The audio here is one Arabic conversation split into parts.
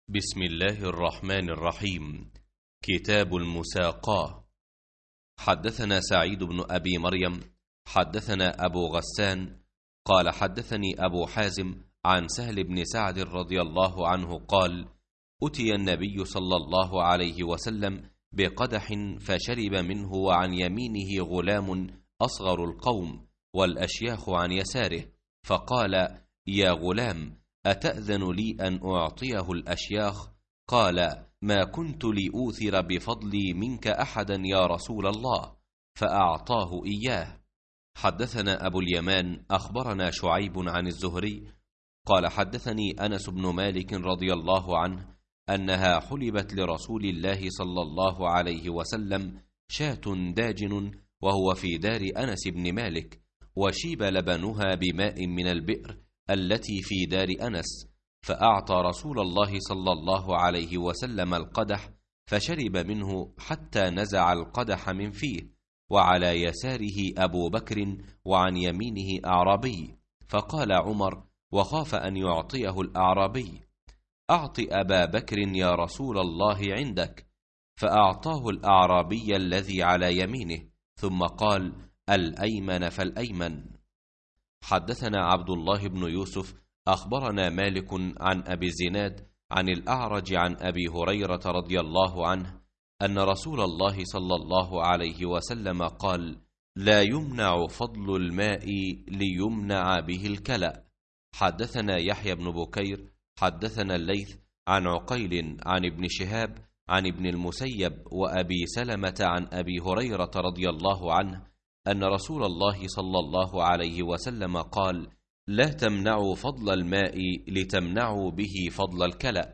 بسم الله الرحمن الرحيم. كتاب المساقاة. حدثنا سعيد بن أبي مريم حدثنا أبو غسان قال حدثني أبو حازم عن سهل بن سعد رضي الله عنه قال: أتي النبي صلى الله عليه وسلم بقدح فشرب منه، وعن يمينه غلام أصغر القوم والأشياخ عن يساره، فقال: يا غلام، أتأذن لي أن أعطيه الأشياخ؟ قال: ما كنت لأوثر بفضلي منك أحدا يا رسول الله، فأعطاه إياه. حدثنا أبو اليمان أخبرنا شعيب عن الزهري قال حدثني أنس بن مالك رضي الله عنه أنها حلبت لرسول الله صلى الله عليه وسلم شاة داجن وهو في دار أنس بن مالك، وشيب لبنها بماء من البئر التي في دار أنس، فأعطى رسول الله صلى الله عليه وسلم القدح فشرب منه حتى نزع القدح من فيه، وعلى يساره أبو بكر وعن يمينه أعرابي، فقال عمر وخاف أن يعطيه الأعرابي: أعط أبا بكر يا رسول الله عندك، فأعطاه الأعرابي الذي على يمينه، ثم قال: الأيمن فالأيمن. حدثنا عبد الله بن يوسف أخبرنا مالك عن أبي الزناد عن الأعرج عن أبي هريرة رضي الله عنه أن رسول الله صلى الله عليه وسلم قال: لا يمنع فضل الماء ليمنع به الكلأ. حدثنا يحيى بن بكير حدثنا الليث عن عقيل عن ابن شهاب عن ابن المسيب وأبي سلمة عن أبي هريرة رضي الله عنه أن رسول الله صلى الله عليه وسلم قال: لا تمنعوا فضل الماء لتمنعوا به فضل الكلأ.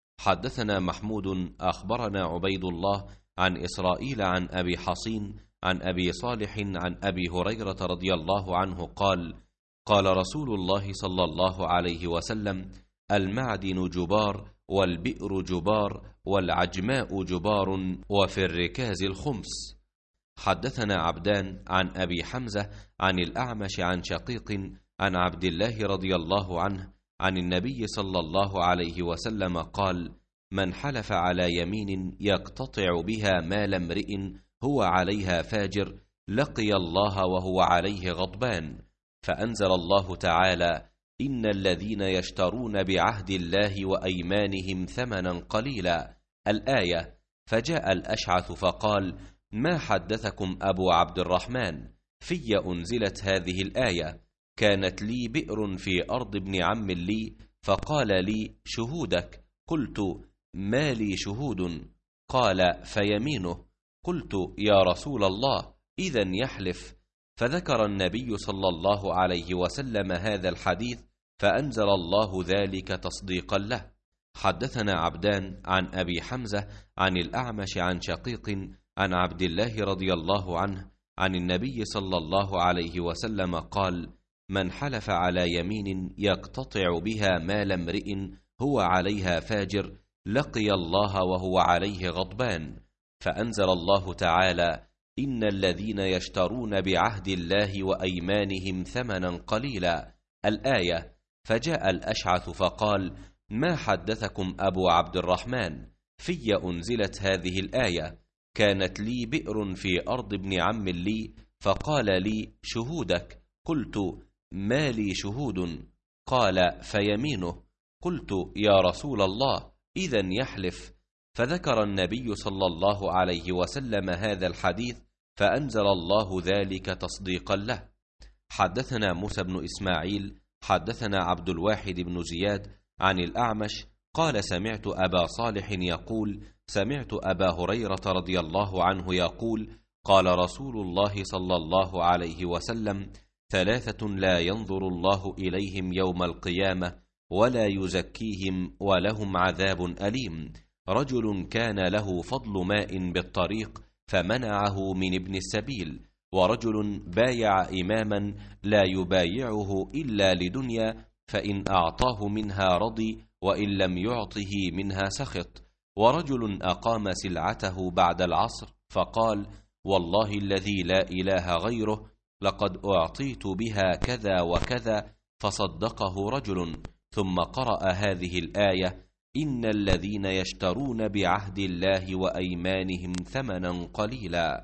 حدثنا محمود أخبرنا عبيد الله عن إسرائيل عن أبي حصين عن أبي صالح عن أبي هريرة رضي الله عنه قال: قال رسول الله صلى الله عليه وسلم: المعدن جبار، والبئر جبار، والعجماء جبار، وفي الركاز الخمس. حدثنا عبدان عن أبي حمزة عن الأعمش عن شقيق عن عبد الله رضي الله عنه عن النبي صلى الله عليه وسلم قال: من حلف على يمين يقتطع بها مال امرئ هو عليها فاجر لقي الله وهو عليه غضبان، فأنزل الله تعالى: إن الذين يشترون بعهد الله وأيمانهم ثمنا قليلا، الآية. فجاء الأشعث فقال: ما حدثكم أبو عبد الرحمن؟ في أنزلت هذه الآية: كانت لي بئر في أرض ابن عم لي، فقال لي: شهودك. قلت: ما لي شهود؟ قال: فيمينه. قلت: يا رسول الله، إذن يحلف. فذكر النبي صلى الله عليه وسلم هذا الحديث، فأنزل الله ذلك تصديقا له. حدثنا عبدان عن أبي حمزة عن الأعمش عن شقيق عن عبد الله رضي الله عنه عن النبي صلى الله عليه وسلم قال: من حلف على يمين يقتطع بها مال امرئ هو عليها فاجر لقي الله وهو عليه غضبان، فأنزل الله تعالى: إن الذين يشترون بعهد الله وأيمانهم ثمنا قليلا، الآية. فجاء الأشعث فقال: ما حدثكم أبو عبد الرحمن؟ في أنزلت هذه الآية: كانت لي بئر في أرض ابن عم لي، فقال لي: شهودك. قلت: ما لي شهود؟ قال: فيمينه. قلت: يا رسول الله، إذن يحلف. فذكر النبي صلى الله عليه وسلم هذا الحديث، فأنزل الله ذلك تصديقا له. حدثنا موسى بن إسماعيل حدثنا عبد الواحد بن زياد عن الأعمش قال: سمعت أبا صالح يقول: سمعت أبا هريرة رضي الله عنه يقول: قال رسول الله صلى الله عليه وسلم: ثلاثة لا ينظر الله إليهم يوم القيامة ولا يزكيهم ولهم عذاب أليم: رجل كان له فضل ماء بالطريق فمنعه من ابن السبيل، ورجل بايع إماما لا يبايعه إلا لدنيا، فإن أعطاه منها رضي وإن لم يعطه منها سخط، ورجل أقام سلعته بعد العصر فقال: والله الذي لا إله غيره لقد أعطيت بها كذا وكذا، فصدقه رجل، ثم قرأ هذه الآية: إن الذين يشترون بعهد الله وأيمانهم ثمنا قليلا.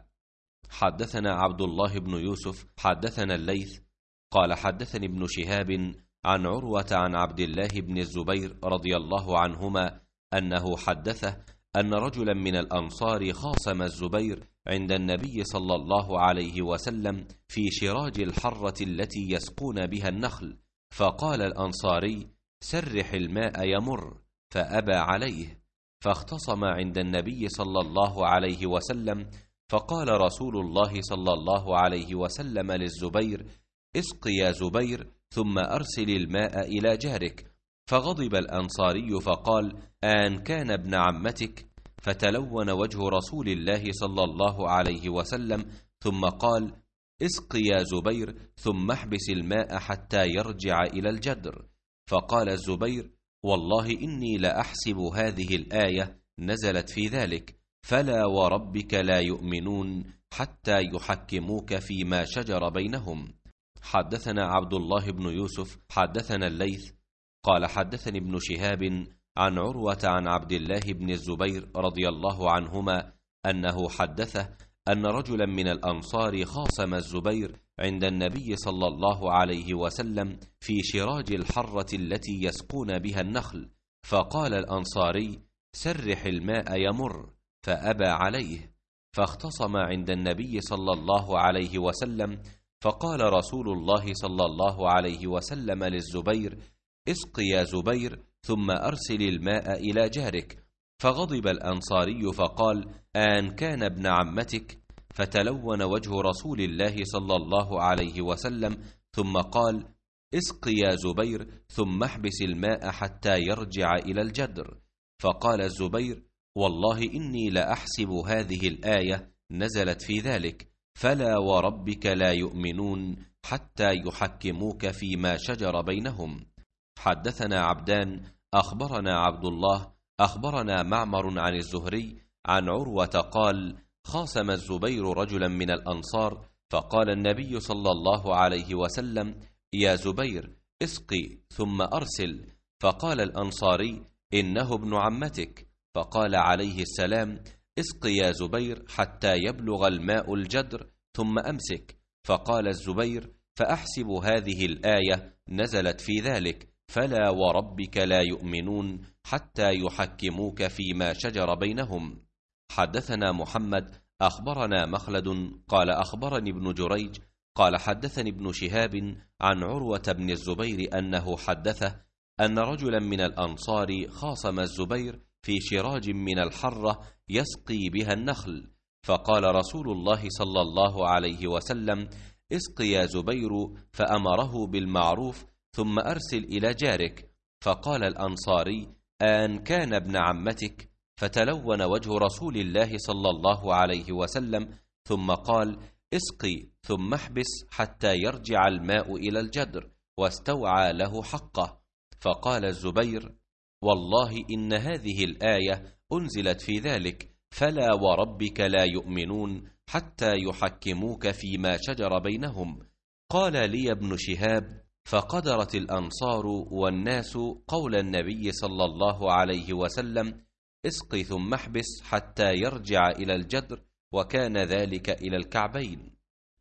حدثنا عبد الله بن يوسف حدثنا الليث قال حدثني ابن شهاب عن عروة عن عبد الله بن الزبير رضي الله عنهما أنه حدثه أن رجلا من الأنصار خاصم الزبير عند النبي صلى الله عليه وسلم في شراج الحرة التي يسقون بها النخل، فقال الأنصاري: سرح الماء يمر، فأبى عليه، فاختصم عند النبي صلى الله عليه وسلم، فقال رسول الله صلى الله عليه وسلم للزبير: اسق يا زبير ثم أرسل الماء إلى جارك. فغضب الأنصاري فقال: آن كان ابن عمتك؟ فتلون وجه رسول الله صلى الله عليه وسلم ثم قال: اسق يا زبير ثم احبس الماء حتى يرجع إلى الجدر. فقال الزبير: والله إني لأحسب هذه الآية نزلت في ذلك، فلا وربك لا يؤمنون حتى يحكموك فيما شجر بينهم. حدثنا عبد الله بن يوسف حدثنا الليث قال حدثني ابن شهاب عن عروة عن عبد الله بن الزبير رضي الله عنهما أنه حدثه أن رجلا من الأنصار خاصم الزبير عند النبي صلى الله عليه وسلم في شراج الحرة التي يسقون بها النخل، فقال الأنصاري: سرح الماء يمر، فأبى عليه، فاختصم عند النبي صلى الله عليه وسلم، فقال رسول الله صلى الله عليه وسلم للزبير: اسق يا زبير ثم أرسل الماء إلى جارك. فغضب الأنصاري فقال: آن كان ابن عمتك؟ فتلون وجه رسول الله صلى الله عليه وسلم ثم قال: اسق يا زبير ثم احبس الماء حتى يرجع إلى الجدر. فقال الزبير: والله إني لأحسب هذه الآية نزلت في ذلك، فلا وربك لا يؤمنون حتى يحكموك فيما شجر بينهم. حدثنا عبدان أخبرنا عبد الله أخبرنا معمر عن الزهري عن عروة قال: خاصم الزبير رجلا من الأنصار، فقال النبي صلى الله عليه وسلم: يا زبير اسقي ثم أرسل. فقال الأنصاري: إنه ابن عمتك. فقال عليه السلام: اسق يا زبير حتى يبلغ الماء الجدر ثم أمسك. فقال الزبير: فأحسب هذه الآية نزلت في ذلك، فلا وربك لا يؤمنون حتى يحكموك فيما شجر بينهم. حدثنا محمد أخبرنا مخلد قال أخبرني ابن جريج قال حدثني ابن شهاب عن عروة بن الزبير أنه حدثه أن رجلا من الأنصار خاصم الزبير في شراج من الحرة يسقي بها النخل، فقال رسول الله صلى الله عليه وسلم: اسق يا زبير، فأمره بالمعروف ثم أرسل إلى جارك. فقال الأنصاري: آن كان ابن عمتك؟ فتلون وجه رسول الله صلى الله عليه وسلم ثم قال: اسقي ثم احبس حتى يرجع الماء إلى الجدر، واستوعى له حقه. فقال الزبير: والله إن هذه الآية أنزلت في ذلك، فلا وربك لا يؤمنون حتى يحكموك فيما شجر بينهم. قال لي ابن شهاب: فقدرت الأنصار والناس قول النبي صلى الله عليه وسلم: اسق ثم احبس حتى يرجع إلى الجدر، وكان ذلك إلى الكعبين.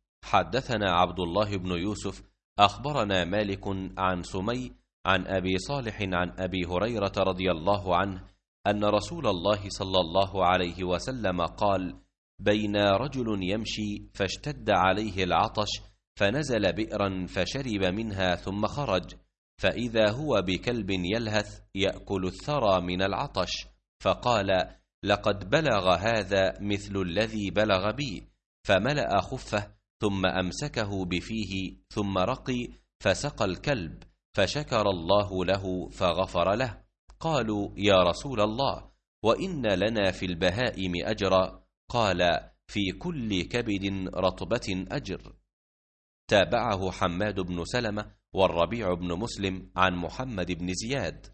حدثنا عبد الله بن يوسف أخبرنا مالك عن سمي عن أبي صالح عن أبي هريرة رضي الله عنه أن رسول الله صلى الله عليه وسلم قال: بين رجل يمشي فاشتد عليه العطش، فنزل بئرا فشرب منها ثم خرج، فإذا هو بكلب يلهث يأكل الثرى من العطش، فقال: لقد بلغ هذا مثل الذي بلغ بي، فملأ خفه ثم أمسكه بفيه ثم رقي فسقى الكلب، فشكر الله له فغفر له. قالوا: يا رسول الله، وإن لنا في البهائم أجرا؟ قال: في كل كبد رطبة أجر. تابعه حماد بن سلمة والربيع بن مسلم عن محمد بن زياد.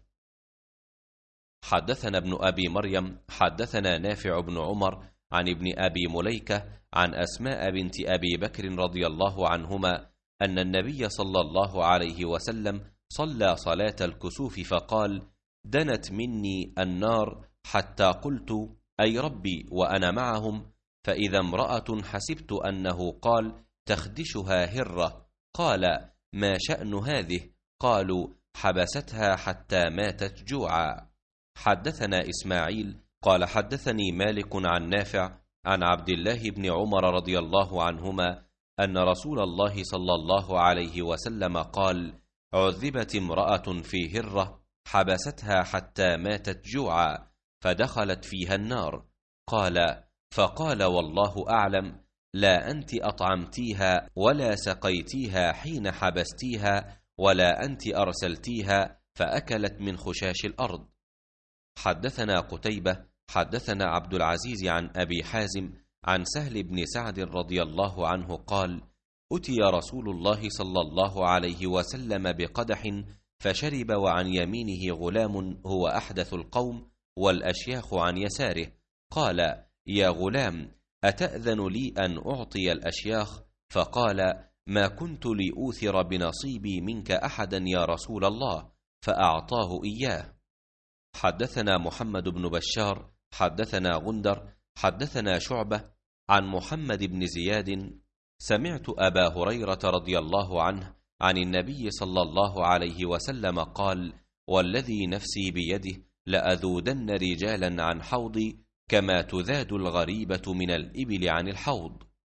حدثنا ابن أبي مريم حدثنا نافع بن عمر عن ابن أبي مليكة عن أسماء بنت أبي بكر رضي الله عنهما أن النبي صلى الله عليه وسلم صلى صلاة الكسوف فقال: دنت مني النار حتى قلت أي ربي وأنا معهم، فإذا امرأة حسبت أنه قال تخدشها هرة. قال ما شأن هذه؟ قالوا حبستها حتى ماتت جوعا. حدثنا إسماعيل قال حدثني مالك عن نافع عن عبد الله بن عمر رضي الله عنهما أن رسول الله صلى الله عليه وسلم قال عذبت امرأة في هرة حبستها حتى ماتت جوعا فدخلت فيها النار. قال فقال والله أعلم لا أنت أطعمتيها ولا سقيتيها حين حبستيها ولا أنت أرسلتيها فأكلت من خشاش الأرض. حدثنا قتيبة حدثنا عبد العزيز عن أبي حازم عن سهل بن سعد رضي الله عنه قال أتي رسول الله صلى الله عليه وسلم بقدح فشرب وعن يمينه غلام هو أحدث القوم والأشياخ عن يساره. قال يا غلام أتأذن لي أن أعطي الأشياخ؟ فقال ما كنت لأوثر بنصيبي منك أحدا يا رسول الله، فأعطاه إياه. حدثنا محمد بن بشار حدثنا غندر حدثنا شعبة عن محمد بن زياد سمعت أبا هريرة رضي الله عنه عن النبي صلى الله عليه وسلم قال والذي نفسي بيده لأذودن رجالا عن حوضي كما تذاد الغريبة من الإبل عن الحوض.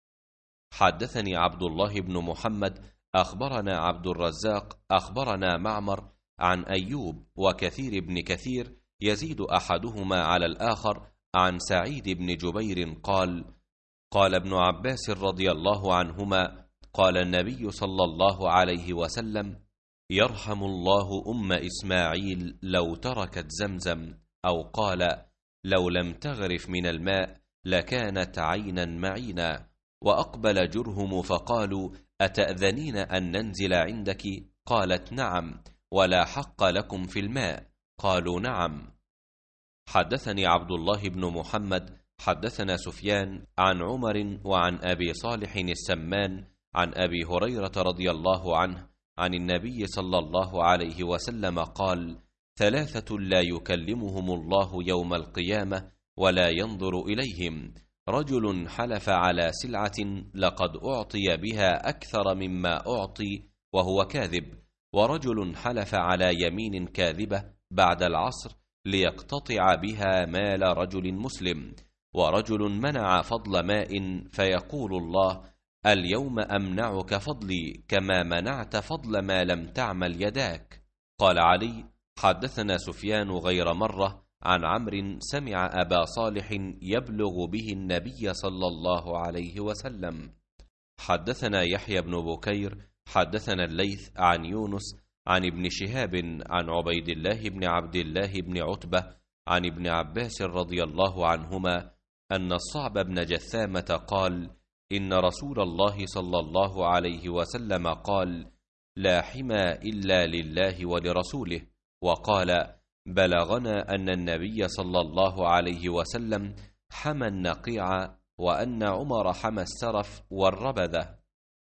حدثني عبد الله بن محمد أخبرنا عبد الرزاق أخبرنا معمر عن أيوب وكثير بن كثير يزيد أحدهما على الآخر عن سعيد بن جبير قال قال ابن عباس رضي الله عنهما قال النبي صلى الله عليه وسلم يرحم الله أم إسماعيل لو تركت زمزم، أو قال لو لم تغرف من الماء لكانت عينا معينا. وأقبل جرهم فقالوا أتأذنين أن ننزل عندك؟ قالت نعم، ولا حق لكم في الماء؟ قالوا نعم. حدثني عبد الله بن محمد حدثنا سفيان عن عمر وعن أبي صالح السمان عن أبي هريرة رضي الله عنه عن النبي صلى الله عليه وسلم قال ثلاثة لا يكلمهم الله يوم القيامة ولا ينظر إليهم: رجل حلف على سلعة لقد أعطي بها أكثر مما أعطي وهو كاذب، ورجل حلف على يمين كاذبة بعد العصر ليقتطع بها مال رجل مسلم، ورجل منع فضل ماء فيقول الله اليوم أمنعك فضلي كما منعت فضل ما لم تعمل يداك. قال علي حدثنا سفيان غير مرة عن عمرو سمع أبا صالح يبلغ به النبي صلى الله عليه وسلم. حدثنا يحيى بن بكير حدثنا الليث عن يونس عن ابن شهاب عن عبيد الله بن عبد الله بن عتبة عن ابن عباس رضي الله عنهما أن الصعب بن جثامة قال إن رسول الله صلى الله عليه وسلم قال لا حمى إلا لله ولرسوله. وقال بلغنا أن النبي صلى الله عليه وسلم حمى النقيع وأن عمر حمى السرف والربذة.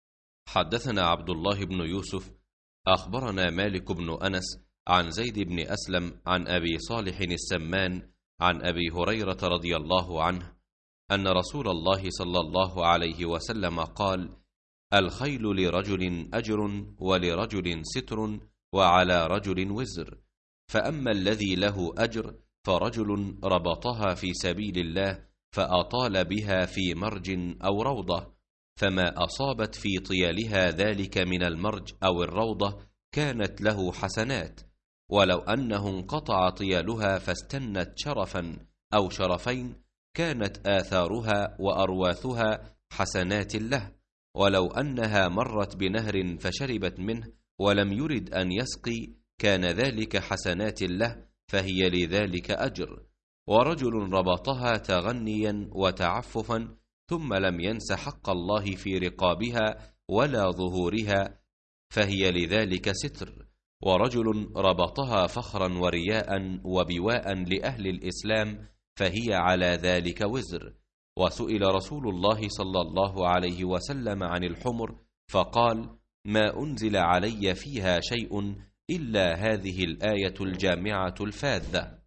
حدثنا عبد الله بن يوسف أخبرنا مالك بن أنس عن زيد بن أسلم عن أبي صالح السمان عن أبي هريرة رضي الله عنه أن رسول الله صلى الله عليه وسلم قال الخيل لرجل أجر ولرجل ستر وعلى رجل وزر، فأما الذي له أجر فرجل ربطها في سبيل الله فأطال بها في مرج أو روضة، فما أصابت في طيالها ذلك من المرج أو الروضة كانت له حسنات، ولو أنه انقطع طيالها فاستنت شرفا أو شرفين كانت آثارها وأرواثها حسنات له، ولو أنها مرت بنهر فشربت منه ولم يرد أن يسقي كان ذلك حسنات له فهي لذلك أجر. ورجل ربطها تغنيا وتعففا ثم لم ينس حق الله في رقابها ولا ظهورها فهي لذلك ستر. ورجل ربطها فخرا ورياء وبواء لأهل الإسلام فهي على ذلك وزر. وسئل رسول الله صلى الله عليه وسلم عن الحمر فقال ما أنزل علي فيها شيء إلا هذه الآية الجامعة الفاذة: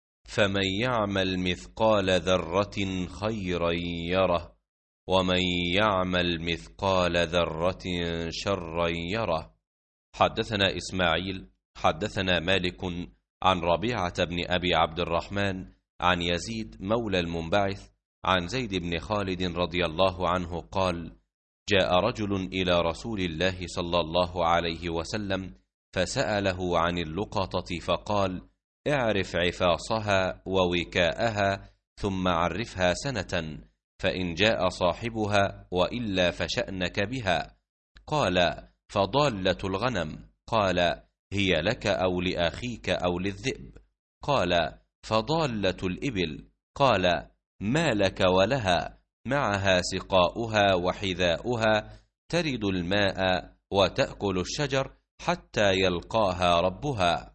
فمن يعمل مثقال ذرة خيرا يره، ومن يعمل مثقال ذرة شرا يره. حدثنا إسماعيل حدثنا مالك عن ربيعة بن أبي عبد الرحمن عن يزيد مولى المنبعث عن زيد بن خالد رضي الله عنه قال: جاء رجل إلى رسول الله صلى الله عليه وسلم فسأله عن اللقطة فقال: اعرف عفاصها ووكاءها ثم عرفها سنة، فإن جاء صاحبها وإلا فشأنك بها. قال: فضالة الغنم؟ قال: هي لك أو لأخيك أو للذئب؟ قال: فضالة الإبل؟ قال: ما لك ولها؟ معها سقاؤها وحذاؤها، ترد الماء وتأكل الشجر حتى يلقاها ربها.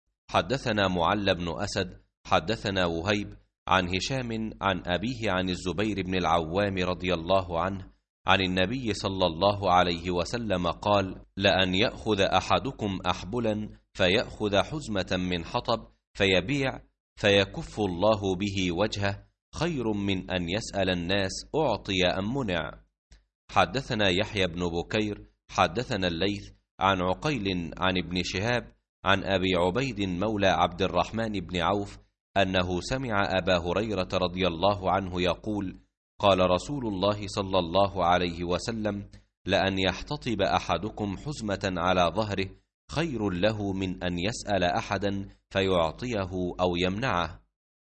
حدثنا معل بن أسد حدثنا وهيب عن هشام عن أبيه عن الزبير بن العوام رضي الله عنه عن النبي صلى الله عليه وسلم قال: لأن يأخذ أحدكم أحبلا فيأخذ حزمة من حطب فيبيع فيكف الله به وجهه خير من أن يسأل الناس أعطي أم منع. حدثنا يحيى بن بكير حدثنا الليث عن عقيل عن ابن شهاب عن أبي عبيد مولى عبد الرحمن بن عوف أنه سمع أبا هريرة رضي الله عنه يقول: قال رسول الله صلى الله عليه وسلم: لأن يحتطب أحدكم حزمة على ظهره خير له من أن يسأل أحدا فيعطيه أو يمنعه.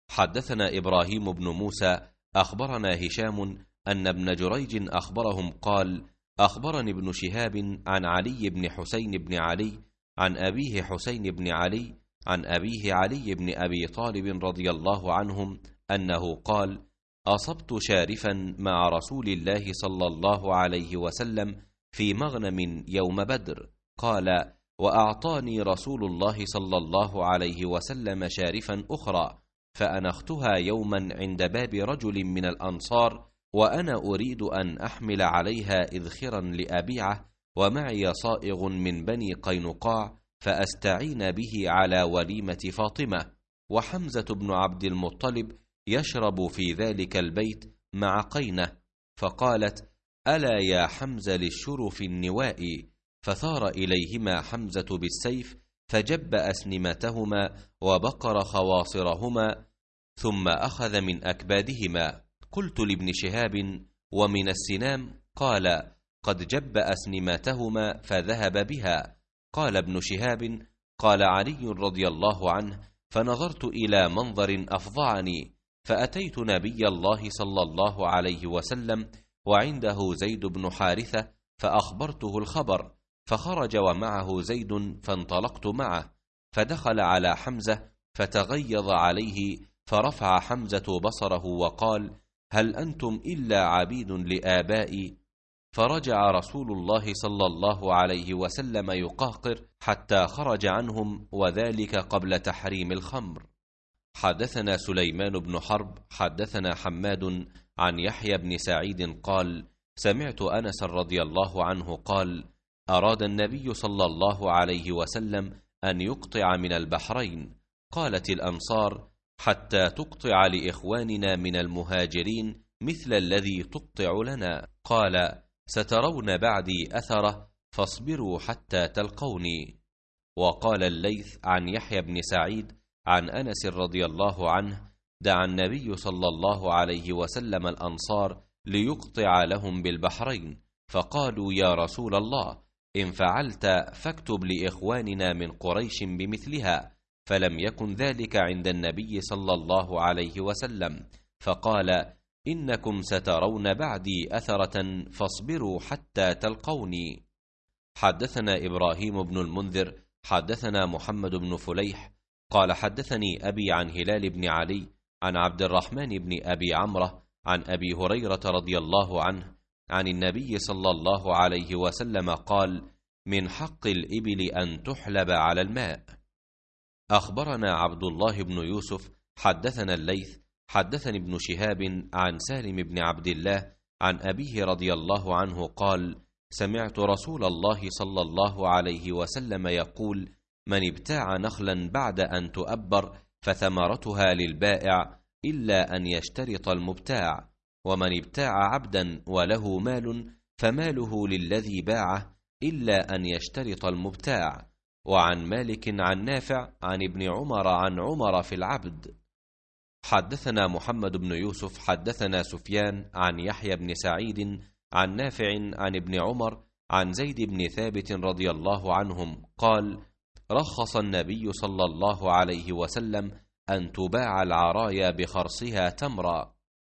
حدثنا إبراهيم بن موسى أخبرنا هشام أن ابن جريج أخبرهم قال: أخبرني ابن شهاب عن علي بن حسين بن علي عن أبيه حسين بن علي عن أبيه علي بن أبي طالب رضي الله عنهم أنه قال: أصبت شارفا مع رسول الله صلى الله عليه وسلم في مغنم يوم بدر. قال: وأعطاني رسول الله صلى الله عليه وسلم شارفا أخرى، فأنختها يوما عند باب رجل من الأنصار، وأنا أريد أن أحمل عليها إذخرا لأبيعه، ومعي صائغ من بني قينقاع فأستعين به على وليمة فاطمة، وحمزة بن عبد المطلب يشرب في ذلك البيت مع قينة. فقالت: ألا يا حمزة للشرف النوائي؟ فثار إليهما حمزة بالسيف فجب أسنمتهما وبقر خواصرهما ثم أخذ من أكبادهما. قلت لابن شهاب: ومن السنام؟ قال: قد جب أسنمتهما فذهب بها. قال ابن شهاب: قال علي رضي الله عنه: فنظرت إلى منظر أفظعني، فأتيت نبي الله صلى الله عليه وسلم وعنده زيد بن حارثة فأخبرته الخبر، فخرج ومعه زيد فانطلقت معه، فدخل على حمزة فتغيظ عليه، فرفع حمزة بصره وقال: هل أنتم إلا عبيد لآبائي؟ فرجع رسول الله صلى الله عليه وسلم يقهقر حتى خرج عنهم، وذلك قبل تحريم الخمر. حدثنا سليمان بن حرب حدثنا حماد عن يحيى بن سعيد قال: سمعت أنس رضي الله عنه قال: أراد النبي صلى الله عليه وسلم أن يقطع من البحرين. قالت الأنصار: حتى تقطع لإخواننا من المهاجرين مثل الذي تقطع لنا. قال: سترون بعدي أثره، فاصبروا حتى تلقوني. وقال الليث عن يحيى بن سعيد عن أنس رضي الله عنه: دعا النبي صلى الله عليه وسلم الأنصار ليقطع لهم بالبحرين، فقالوا: يا رسول الله، إن فعلت فاكتب لإخواننا من قريش بمثلها، فلم يكن ذلك عند النبي صلى الله عليه وسلم، فقال: إنكم سترون بعدي أثرة، فاصبروا حتى تلقوني. حدثنا إبراهيم بن المنذر حدثنا محمد بن فليح قال: حدثني أبي عن هلال بن علي عن عبد الرحمن بن أبي عمرة عن أبي هريرة رضي الله عنه عن النبي صلى الله عليه وسلم قال: من حق الإبل أن تحلب على الماء. أخبرنا عبد الله بن يوسف حدثنا الليث حدثني ابن شهاب عن سالم بن عبد الله عن أبيه رضي الله عنه قال: سمعت رسول الله صلى الله عليه وسلم يقول: من ابتاع نخلا بعد أن تؤبر فثمرتها للبائع إلا أن يشترط المبتاع، ومن ابتاع عبدا وله مال فماله للذي باعه إلا أن يشترط المبتاع. وعن مالك عن نافع عن ابن عمر عن عمر في العبد. حدثنا محمد بن يوسف حدثنا سفيان عن يحيى بن سعيد عن نافع عن ابن عمر عن زيد بن ثابت رضي الله عنهم قال: رخص النبي صلى الله عليه وسلم أن تباع العرايا بخرصها تمرا.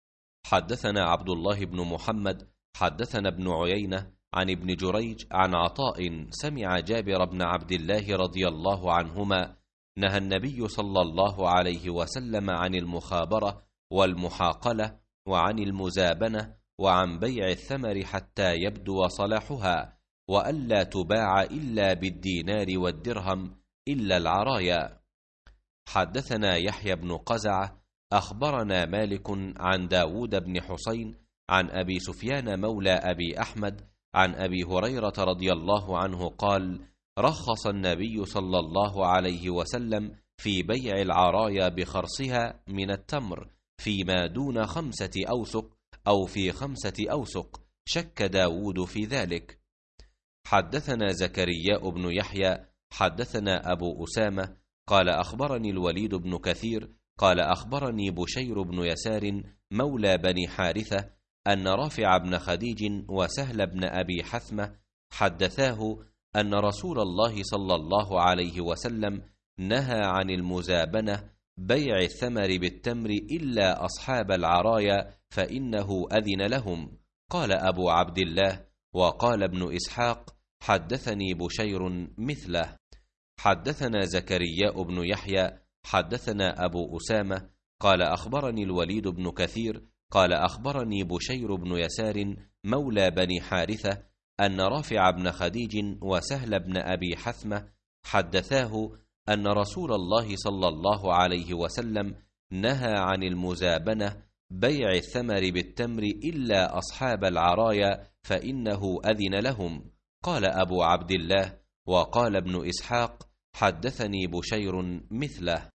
حدثنا عبد الله بن محمد حدثنا ابن عيينة عن ابن جريج عن عطاء سمع جابر بن عبد الله رضي الله عنهما نهى النبي صلى الله عليه وسلم عن المخابرة والمحاقلة وعن المزابنة وعن بيع الثمر حتى يبدو صلاحها، وألا تباع إلا بالدينار والدرهم إلا العرايا. حدثنا يحيى بن قزعة أخبرنا مالك عن داود بن حسين عن أبي سفيان مولى أبي أحمد عن أبي هريرة رضي الله عنه قال: رخص النبي صلى الله عليه وسلم في بيع العرايا بخرصها من التمر فيما دون 5 أوسق أو في 5 أوسق، شك داود في ذلك. حدثنا زكريا بن يحيى حدثنا أبو أسامة قال أخبرني الوليد بن كثير قال أخبرني بشير بن يسار مولى بني حارثة أن رافع بن خديج وسهل بن أبي حثمة حدثاه أن رسول الله صلى الله عليه وسلم نهى عن المزابنة بيع الثمر بالتمر إلا أصحاب العرايا فإنه أذن لهم. قال أبو عبد الله وقال ابن إسحاق حدثني بشير مثله. حدثنا زكريا بن يحيى حدثنا أبو أسامة قال أخبرني الوليد بن كثير قال أخبرني بشير بن يسار مولى بني حارثة أن رافع بن خديج وسهل بن أبي حثمة حدثاه أن رسول الله صلى الله عليه وسلم نهى عن المزابنة بيع الثمر بالتمر إلا أصحاب العرايا فإنه أذن لهم. قال أبو عبد الله وقال ابن إسحاق حدثني بشير مثله.